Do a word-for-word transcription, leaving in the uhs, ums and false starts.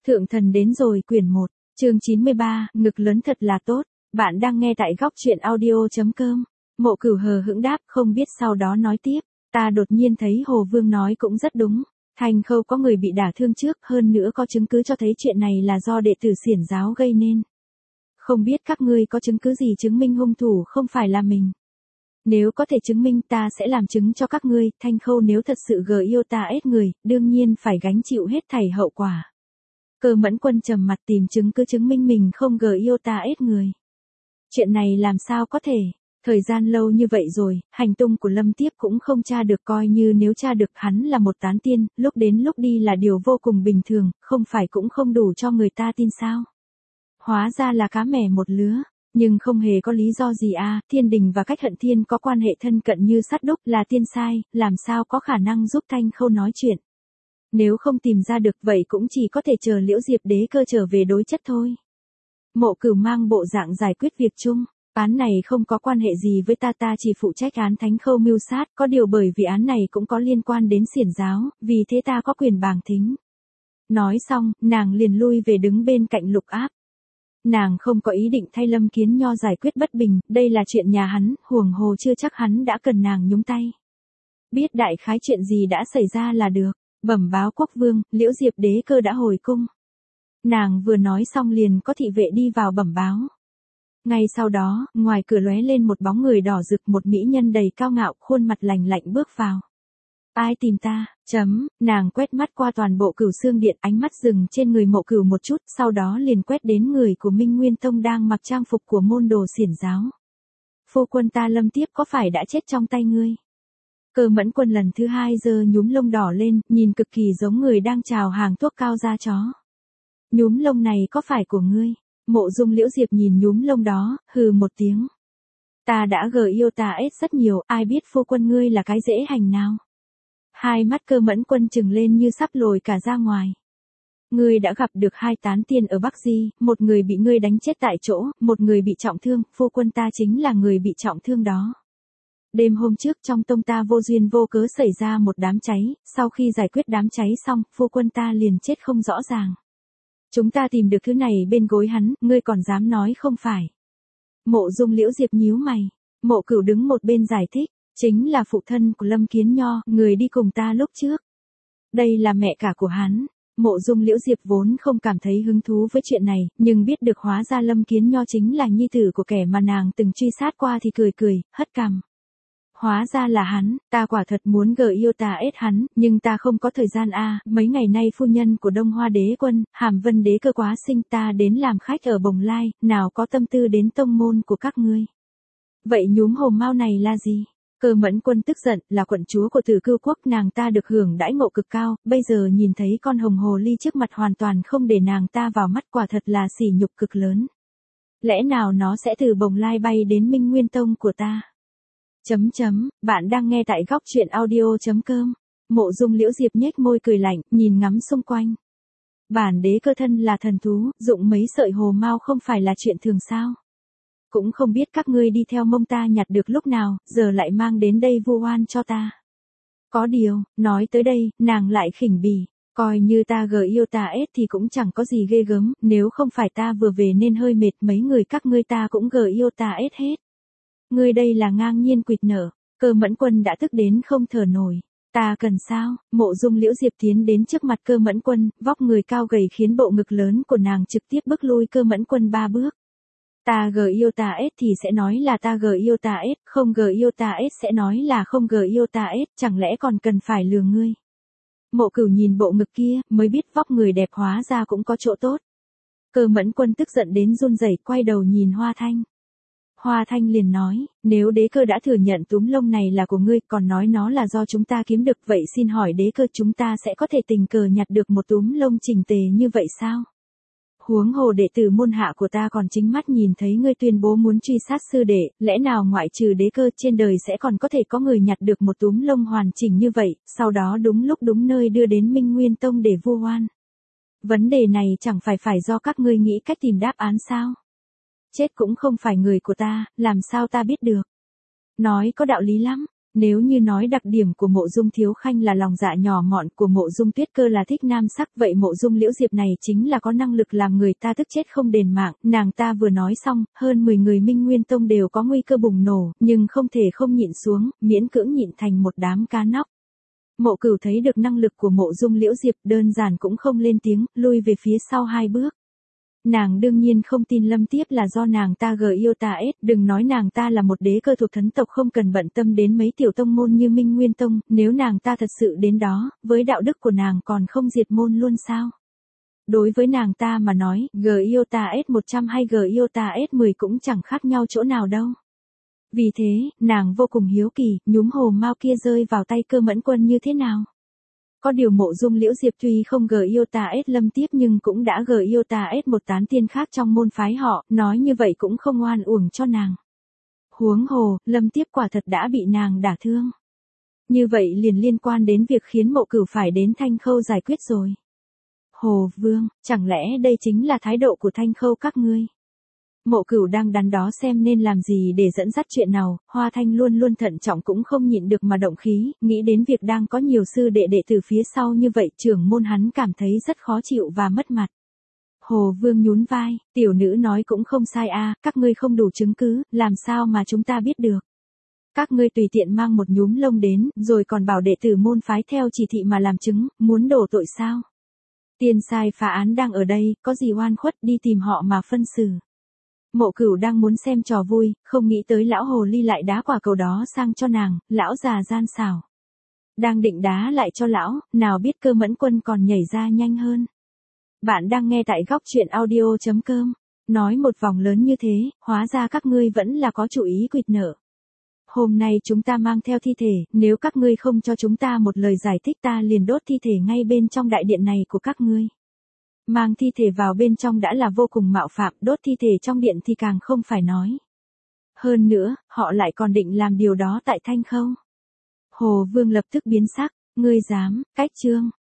Thượng thần đến rồi quyển một, chương chín mươi ba, ngực lớn thật là tốt. Bạn đang nghe tại góc truyện audio.com. Mộ Cửu hờ hững đáp, không biết sau đó nói tiếp. Ta đột nhiên thấy Hồ Vương nói cũng rất đúng. Thành Khâu có người bị đả thương trước, hơn nữa có chứng cứ cho thấy chuyện này là do đệ tử Xiển giáo gây nên. Không biết các ngươi có chứng cứ gì chứng minh hung thủ không phải là mình. Nếu có thể chứng minh ta sẽ làm chứng cho các ngươi, Thanh Khâu nếu thật sự gờ yêu ta ết người, đương nhiên phải gánh chịu hết thảy hậu quả. Cơ Mẫn Quân trầm mặt tìm chứng cứ chứng minh mình không gờ yêu ta ết người. Chuyện này làm sao có thể, thời gian lâu như vậy rồi, hành tung của Lâm Tiếp cũng không tra được, coi như nếu tra được hắn là một tán tiên, lúc đến lúc đi là điều vô cùng bình thường, không phải cũng không đủ cho người ta tin sao. Hóa ra là cá mẻ một lứa. Nhưng không hề có lý do gì à, Thiên Đình và Cách Hận Thiên có quan hệ thân cận như sắt đúc, là tiên sai, làm sao có khả năng giúp Thanh Khâu nói chuyện. Nếu không tìm ra được vậy cũng chỉ có thể chờ Liễu Diệp Đế Cơ trở về đối chất thôi. Mộ Cửu mang bộ dạng giải quyết việc chung, án này không có quan hệ gì với ta, ta chỉ phụ trách án Thánh Khâu mưu sát, có điều bởi vì án này cũng có liên quan đến Xiển giáo, vì thế ta có quyền bàng thính. Nói xong, nàng liền lui về đứng bên cạnh Lục Áp. Nàng không có ý định thay Lâm Kiến Nho giải quyết bất bình, đây là chuyện nhà hắn, huống hồ chưa chắc hắn đã cần nàng nhúng tay. Biết đại khái chuyện gì đã xảy ra là được, bẩm báo quốc vương, Liễu Diệp Đế Cơ đã hồi cung. Nàng vừa nói xong liền có thị vệ đi vào bẩm báo. Ngay sau đó, ngoài cửa lóe lên một bóng người đỏ rực, một mỹ nhân đầy cao ngạo, khuôn mặt lạnh lạnh bước vào. Ai tìm ta, chấm, nàng quét mắt qua toàn bộ Cửu Xương Điện, ánh mắt dừng trên người Mộ Cửu một chút, sau đó liền quét đến người của Minh Nguyên Tông đang mặc trang phục của môn đồ Xiển giáo. Phu quân ta Lâm Tiếp có phải đã chết trong tay ngươi? Cơ Mẫn Quân lần thứ hai giơ nhúm lông đỏ lên, nhìn cực kỳ giống người đang chào hàng thuốc cao da chó. Nhúm lông này có phải của ngươi? Mộ Dung Liễu Diệp nhìn nhúm lông đó, hừ một tiếng. Ta đã gờ yêu ta ết rất nhiều, ai biết phu quân ngươi là cái dễ hành nào? Hai mắt Cơ Mẫn Quân trừng lên như sắp lồi cả ra ngoài. Ngươi đã gặp được hai tán tiên ở Bắc Di, một người bị ngươi đánh chết tại chỗ, một người bị trọng thương, phu quân ta chính là người bị trọng thương đó. Đêm hôm trước trong tông ta vô duyên vô cớ xảy ra một đám cháy, sau khi giải quyết đám cháy xong, phu quân ta liền chết không rõ ràng. Chúng ta tìm được thứ này bên gối hắn, ngươi còn dám nói không phải. Mộ Dung Liễu Diệp nhíu mày, Mộ Cửu đứng một bên giải thích. Chính là phụ thân của Lâm Kiến Nho, người đi cùng ta lúc trước. Đây là mẹ cả của hắn. Mộ Dung Liễu Diệp vốn không cảm thấy hứng thú với chuyện này, nhưng biết được hóa ra Lâm Kiến Nho chính là nhi tử của kẻ mà nàng từng truy sát qua thì cười cười, hất cằm. Hóa ra là hắn, ta quả thật muốn gờ yêu ta ết hắn, nhưng ta không có thời gian a. Mấy ngày nay phu nhân của Đông Hoa Đế Quân, Hàm Vân Đế Cơ quá sinh, ta đến làm khách ở Bồng Lai, nào có tâm tư đến tông môn của các ngươi. Vậy nhúm hồng mao này là gì? Cơ Mẫn Quân tức giận, là quận chúa của Tử Cưu quốc, nàng ta được hưởng đãi ngộ cực cao, bây giờ nhìn thấy con hồng hồ ly trước mặt hoàn toàn không để nàng ta vào mắt, quả thật là sỉ nhục cực lớn. Lẽ nào nó sẽ từ Bồng Lai bay đến Minh Nguyên Tông của ta? Chấm chấm, bạn đang nghe tại góc truyện audio.com. Mộ Dung Liễu Diệp nhếch môi cười lạnh, nhìn ngắm xung quanh. Bản đế cơ thân là thần thú, dụng mấy sợi hồ mao không phải là chuyện thường sao? Cũng không biết các ngươi đi theo mông ta nhặt được lúc nào, giờ lại mang đến đây vu oan cho ta. Có điều, nói tới đây, nàng lại khỉnh bỉ, coi như ta gờ yêu ta ết thì cũng chẳng có gì ghê gớm, nếu không phải ta vừa về nên hơi mệt, mấy người các ngươi ta cũng gờ yêu ta ết hết. Ngươi đây là ngang nhiên quỵt nở. Cơ Mẫn Quân đã tức đến không thở nổi. Ta cần sao? Mộ Dung Liễu Diệp tiến đến trước mặt Cơ Mẫn Quân, vóc người cao gầy khiến bộ ngực lớn của nàng trực tiếp bước lui Cơ Mẫn Quân ba bước. Ta gờ yêu ta ết thì sẽ nói là ta gờ yêu ta ết, không gờ yêu ta ết sẽ nói là không gờ yêu ta ết, chẳng lẽ còn cần phải lừa ngươi? Mộ Cửu nhìn bộ ngực kia, mới biết vóc người đẹp hóa ra cũng có chỗ tốt. Cơ Mẫn Quân tức giận đến run rẩy, quay đầu nhìn Hoa Thanh. Hoa Thanh liền nói, nếu đế cơ đã thừa nhận túm lông này là của ngươi, còn nói nó là do chúng ta kiếm được, vậy xin hỏi đế cơ chúng ta sẽ có thể tình cờ nhặt được một túm lông chỉnh tề như vậy sao? Huống hồ đệ tử môn hạ của ta còn chính mắt nhìn thấy ngươi tuyên bố muốn truy sát sư đệ, lẽ nào ngoại trừ đế cơ trên đời sẽ còn có thể có người nhặt được một túm lông hoàn chỉnh như vậy, sau đó đúng lúc đúng nơi đưa đến Minh Nguyên Tông để vu oan? Vấn đề này chẳng phải phải do các ngươi nghĩ cách tìm đáp án sao? Chết cũng không phải người của ta, làm sao ta biết được? Nói có đạo lý lắm. Nếu như nói đặc điểm của Mộ Dung Thiếu Khanh là lòng dạ nhỏ mọn, của Mộ Dung Tuyết Cơ là thích nam sắc, vậy Mộ Dung Liễu Diệp này chính là có năng lực làm người ta tức chết không đền mạng. Nàng ta vừa nói xong, hơn mười người Minh Nguyên Tông đều có nguy cơ bùng nổ, nhưng không thể không nhịn xuống, miễn cưỡng nhịn thành một đám cá nóc. Mộ Cửu thấy được năng lực của Mộ Dung Liễu Diệp, đơn giản cũng không lên tiếng, lui về phía sau hai bước. Nàng đương nhiên không tin Lâm Tiếp là do nàng ta gờ yêu ta ết, đừng nói nàng ta là một đế cơ thuộc thấn tộc không cần bận tâm đến mấy tiểu tông môn như Minh Nguyên Tông, nếu nàng ta thật sự đến đó, với đạo đức của nàng còn không diệt môn luôn sao? Đối với nàng ta mà nói, gờ yêu ta ết một trăm hay gờ yêu ta ết mười cũng chẳng khác nhau chỗ nào đâu. Vì thế, nàng vô cùng hiếu kỳ, nhúm hồ mao kia rơi vào tay Cơ Mẫn Quân như thế nào? Có điều Mộ Dung Liễu Diệp tuy không gờ yêu ta ết Lâm Tiếp nhưng cũng đã gờ yêu ta ết một tán tiên khác trong môn phái họ, nói như vậy cũng không oan uổng cho nàng. Huống hồ, Lâm Tiếp quả thật đã bị nàng đả thương. Như vậy liền liên quan đến việc khiến Mộ Cửu phải đến Thanh Khâu giải quyết rồi. Hồ Vương, chẳng lẽ đây chính là thái độ của Thanh Khâu các ngươi? Mộ Cửu đang đắn đo xem nên làm gì để dẫn dắt chuyện nào, Hoa Thanh luôn luôn thận trọng cũng không nhịn được mà động khí, nghĩ đến việc đang có nhiều sư đệ đệ từ phía sau như vậy, trưởng môn hắn cảm thấy rất khó chịu và mất mặt. Hồ Vương nhún vai, tiểu nữ nói cũng không sai a, các ngươi không đủ chứng cứ, làm sao mà chúng ta biết được. Các ngươi tùy tiện mang một nhúm lông đến, rồi còn bảo đệ tử môn phái theo chỉ thị mà làm chứng, muốn đổ tội sao? Tiền sai phá án đang ở đây, có gì oan khuất đi tìm họ mà phân xử. Mộ Cửu đang muốn xem trò vui, không nghĩ tới lão hồ ly lại đá quả cầu đó sang cho nàng, lão già gian xảo. Đang định đá lại cho lão, nào biết Cơ Mẫn Quân còn nhảy ra nhanh hơn. Bạn đang nghe tại góc truyện audio chấm com. Nói một vòng lớn như thế, hóa ra các ngươi vẫn là có chủ ý quỵt nợ. Hôm nay chúng ta mang theo thi thể, nếu các ngươi không cho chúng ta một lời giải thích ta liền đốt thi thể ngay bên trong đại điện này của các ngươi. Mang thi thể vào bên trong đã là vô cùng mạo phạm, đốt thi thể trong điện thì càng không phải nói. Hơn nữa, họ lại còn định làm điều đó tại Thanh Khâu. Hồ Vương lập tức biến sắc, ngươi dám, cách trương,